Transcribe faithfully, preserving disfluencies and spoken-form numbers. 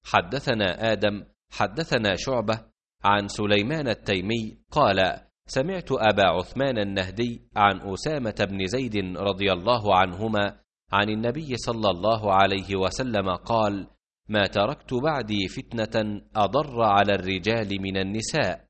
حدثنا آدم حدثنا شعبة عن سليمان التيمي قال: سمعت أبا عثمان النهدي عن أسامة بن زيد رضي الله عنهما عن النبي صلى الله عليه وسلم قال: ما تركت بعدي فتنة أضر على الرجال من النساء،